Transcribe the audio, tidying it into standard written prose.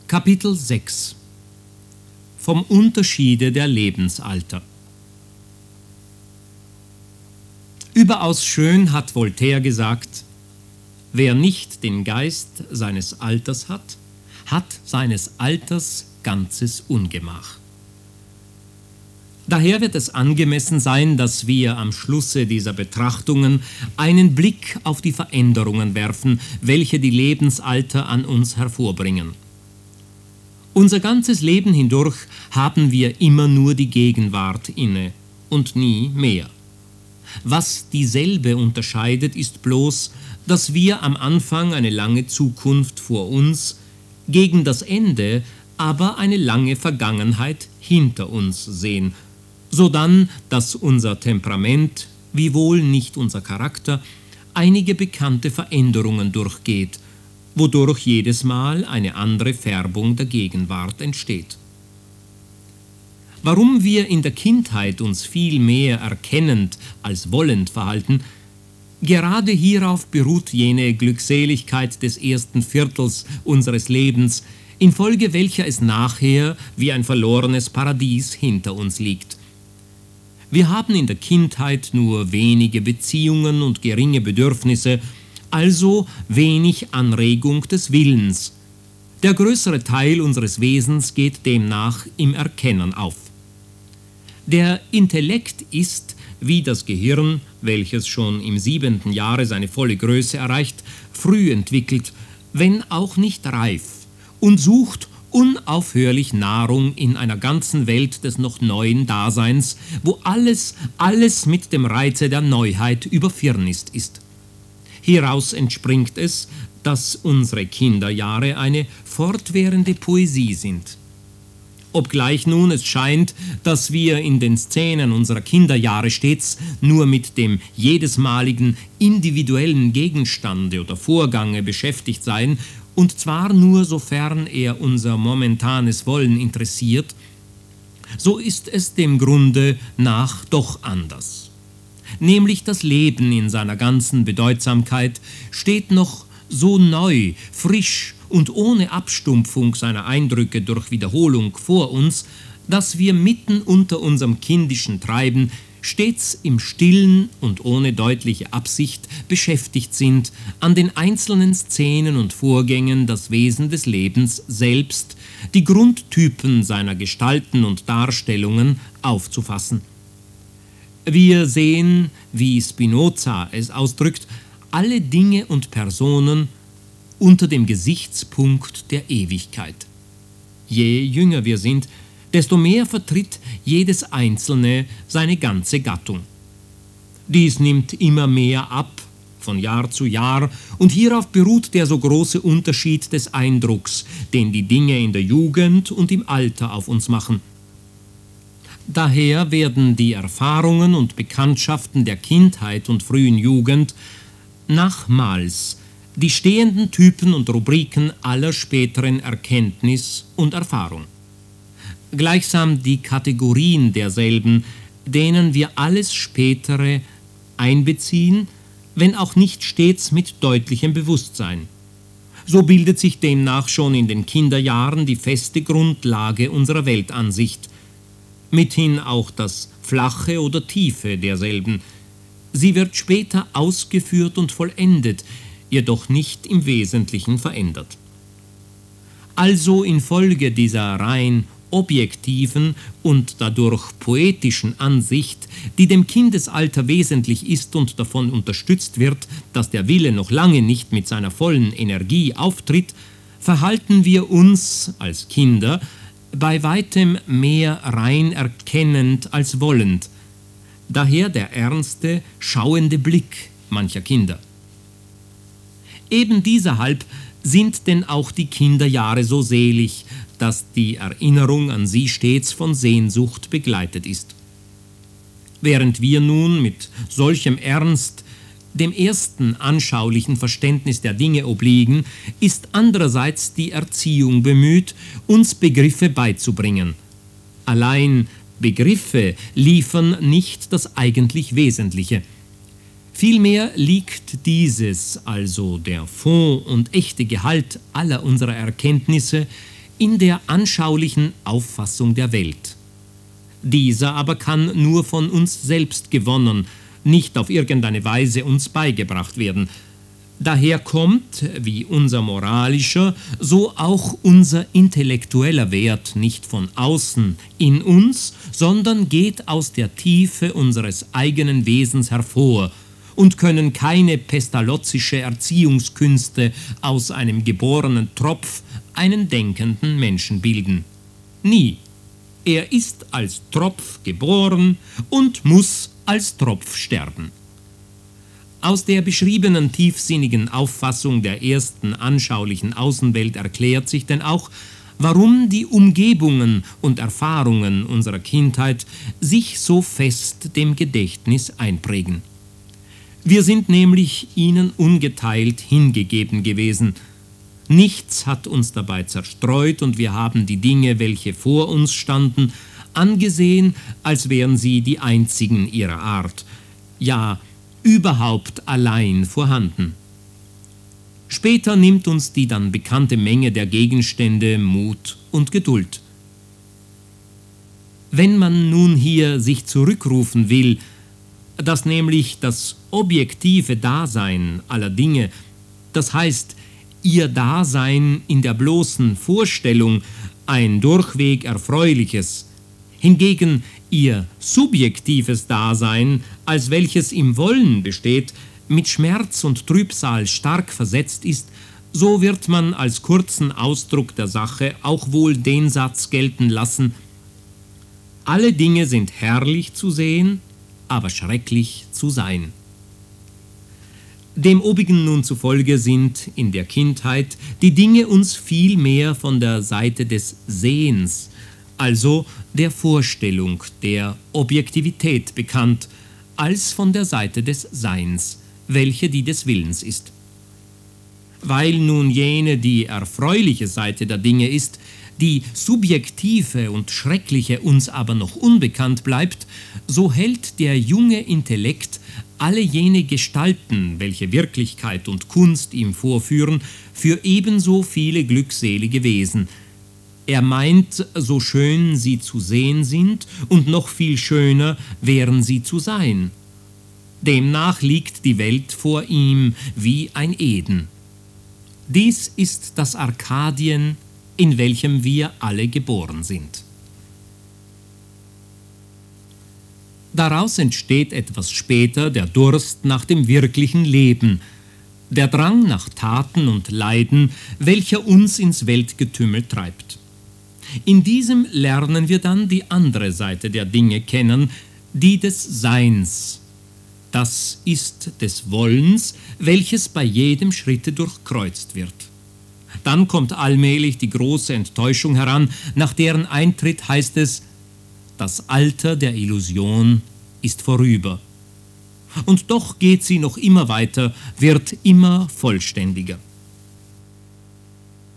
Kapitel 6 Vom Unterschiede der Lebensalter. Überaus schön hat Voltaire gesagt: Wer nicht den Geist seines Alters hat, hat seines Alters ganzes Ungemach. Daher wird es angemessen sein, dass wir am Schlusse dieser Betrachtungen einen Blick auf die Veränderungen werfen, welche die Lebensalter an uns hervorbringen. Unser ganzes Leben hindurch haben wir immer nur die Gegenwart inne und nie mehr. Was dieselbe unterscheidet, ist bloß, dass wir am Anfang eine lange Zukunft vor uns, gegen das Ende aber eine lange Vergangenheit hinter uns sehen, sodann, dass unser Temperament, wiewohl nicht unser Charakter, einige bekannte Veränderungen durchgeht, wodurch jedes Mal eine andere Färbung der Gegenwart entsteht. Warum wir in der Kindheit uns viel mehr erkennend als wollend verhalten, gerade hierauf beruht jene Glückseligkeit des ersten Viertels unseres Lebens, infolge welcher es nachher wie ein verlorenes Paradies hinter uns liegt. Wir haben in der Kindheit nur wenige Beziehungen und geringe Bedürfnisse, also wenig Anregung des Willens. Der größere Teil unseres Wesens geht demnach im Erkennen auf. Der Intellekt ist, wie das Gehirn, welches schon im 7. Jahre seine volle Größe erreicht, früh entwickelt, wenn auch nicht reif, und sucht unaufhörlich Nahrung in einer ganzen Welt des noch neuen Daseins, wo alles mit dem Reize der Neuheit überfirnist ist. Hieraus entspringt es, dass unsere Kinderjahre eine fortwährende Poesie sind. Obgleich nun es scheint, dass wir in den Szenen unserer Kinderjahre stets nur mit dem jedesmaligen individuellen Gegenstande oder Vorgange beschäftigt seien, und zwar nur sofern er unser momentanes Wollen interessiert, so ist es dem Grunde nach doch anders. Nämlich das Leben in seiner ganzen Bedeutsamkeit steht noch so neu, frisch und ohne Abstumpfung seiner Eindrücke durch Wiederholung vor uns, dass wir mitten unter unserem kindischen Treiben stets im Stillen und ohne deutliche Absicht beschäftigt sind, an den einzelnen Szenen und Vorgängen das Wesen des Lebens selbst, die Grundtypen seiner Gestalten und Darstellungen aufzufassen. Wir sehen, wie Spinoza es ausdrückt, alle Dinge und Personen unter dem Gesichtspunkt der Ewigkeit. Je jünger wir sind, desto mehr vertritt jedes Einzelne seine ganze Gattung. Dies nimmt immer mehr ab, von Jahr zu Jahr, und hierauf beruht der so große Unterschied des Eindrucks, den die Dinge in der Jugend und im Alter auf uns machen. Daher werden die Erfahrungen und Bekanntschaften der Kindheit und frühen Jugend nachmals die stehenden Typen und Rubriken aller späteren Erkenntnis und Erfahrung. Gleichsam die Kategorien derselben, denen wir alles Spätere einbeziehen, wenn auch nicht stets mit deutlichem Bewusstsein. So bildet sich demnach schon in den Kinderjahren die feste Grundlage unserer Weltansicht, mithin auch das Flache oder Tiefe derselben. Sie wird später ausgeführt und vollendet, jedoch nicht im Wesentlichen verändert. Also infolge dieser rein objektiven und dadurch poetischen Ansicht, die dem Kindesalter wesentlich ist und davon unterstützt wird, dass der Wille noch lange nicht mit seiner vollen Energie auftritt, verhalten wir uns als Kinder bei weitem mehr rein erkennend als wollend, daher der ernste, schauende Blick mancher Kinder. Eben dieserhalb sind denn auch die Kinderjahre so selig, dass die Erinnerung an sie stets von Sehnsucht begleitet ist. Während wir nun mit solchem Ernst dem ersten anschaulichen Verständnis der Dinge obliegen, ist andererseits die Erziehung bemüht, uns Begriffe beizubringen. Allein Begriffe liefern nicht das eigentlich Wesentliche. Vielmehr liegt dieses, also der Fond und echte Gehalt aller unserer Erkenntnisse, in der anschaulichen Auffassung der Welt. Dieser aber kann nur von uns selbst gewonnen, nicht auf irgendeine Weise uns beigebracht werden. Daher kommt, wie unser moralischer, so auch unser intellektueller Wert nicht von außen in uns, sondern geht aus der Tiefe unseres eigenen Wesens hervor, und können keine pestalotzische Erziehungskünste aus einem geborenen Tropf einen denkenden Menschen bilden. Nie. Er ist als Tropf geboren und muss als Tropf sterben. Aus der beschriebenen tiefsinnigen Auffassung der ersten anschaulichen Außenwelt erklärt sich denn auch, warum die Umgebungen und Erfahrungen unserer Kindheit sich so fest dem Gedächtnis einprägen. Wir sind nämlich ihnen ungeteilt hingegeben gewesen. Nichts hat uns dabei zerstreut und wir haben die Dinge, welche vor uns standen, angesehen, als wären sie die einzigen ihrer Art, ja, überhaupt allein vorhanden. Später nimmt uns die dann bekannte Menge der Gegenstände Mut und Geduld. Wenn man nun hier sich zurückrufen will, dass nämlich das objektive Dasein aller Dinge, das heißt ihr Dasein in der bloßen Vorstellung, ein durchweg erfreuliches, hingegen ihr subjektives Dasein, als welches im Wollen besteht, mit Schmerz und Trübsal stark versetzt ist, so wird man als kurzen Ausdruck der Sache auch wohl den Satz gelten lassen: Alle Dinge sind herrlich zu sehen, aber schrecklich zu sein. Dem obigen nun zufolge sind in der Kindheit die Dinge uns viel mehr von der Seite des Sehens, also der Vorstellung, der Objektivität bekannt, als von der Seite des Seins, welche die des Willens ist. Weil nun jene die erfreuliche Seite der Dinge ist, die subjektive und schreckliche uns aber noch unbekannt bleibt, so hält der junge Intellekt alle jene Gestalten, welche Wirklichkeit und Kunst ihm vorführen, für ebenso viele glückselige Wesen. Er meint, so schön sie zu sehen sind und noch viel schöner wären sie zu sein. Demnach liegt die Welt vor ihm wie ein Eden. Dies ist das Arkadien, in welchem wir alle geboren sind. Daraus entsteht etwas später der Durst nach dem wirklichen Leben, der Drang nach Taten und Leiden, welcher uns ins Weltgetümmel treibt. In diesem lernen wir dann die andere Seite der Dinge kennen, die des Seins. Das ist des Wollens, welches bei jedem Schritte durchkreuzt wird. Dann kommt allmählich die große Enttäuschung heran, nach deren Eintritt heißt es: Das Alter der Illusion ist vorüber. Und doch geht sie noch immer weiter, wird immer vollständiger.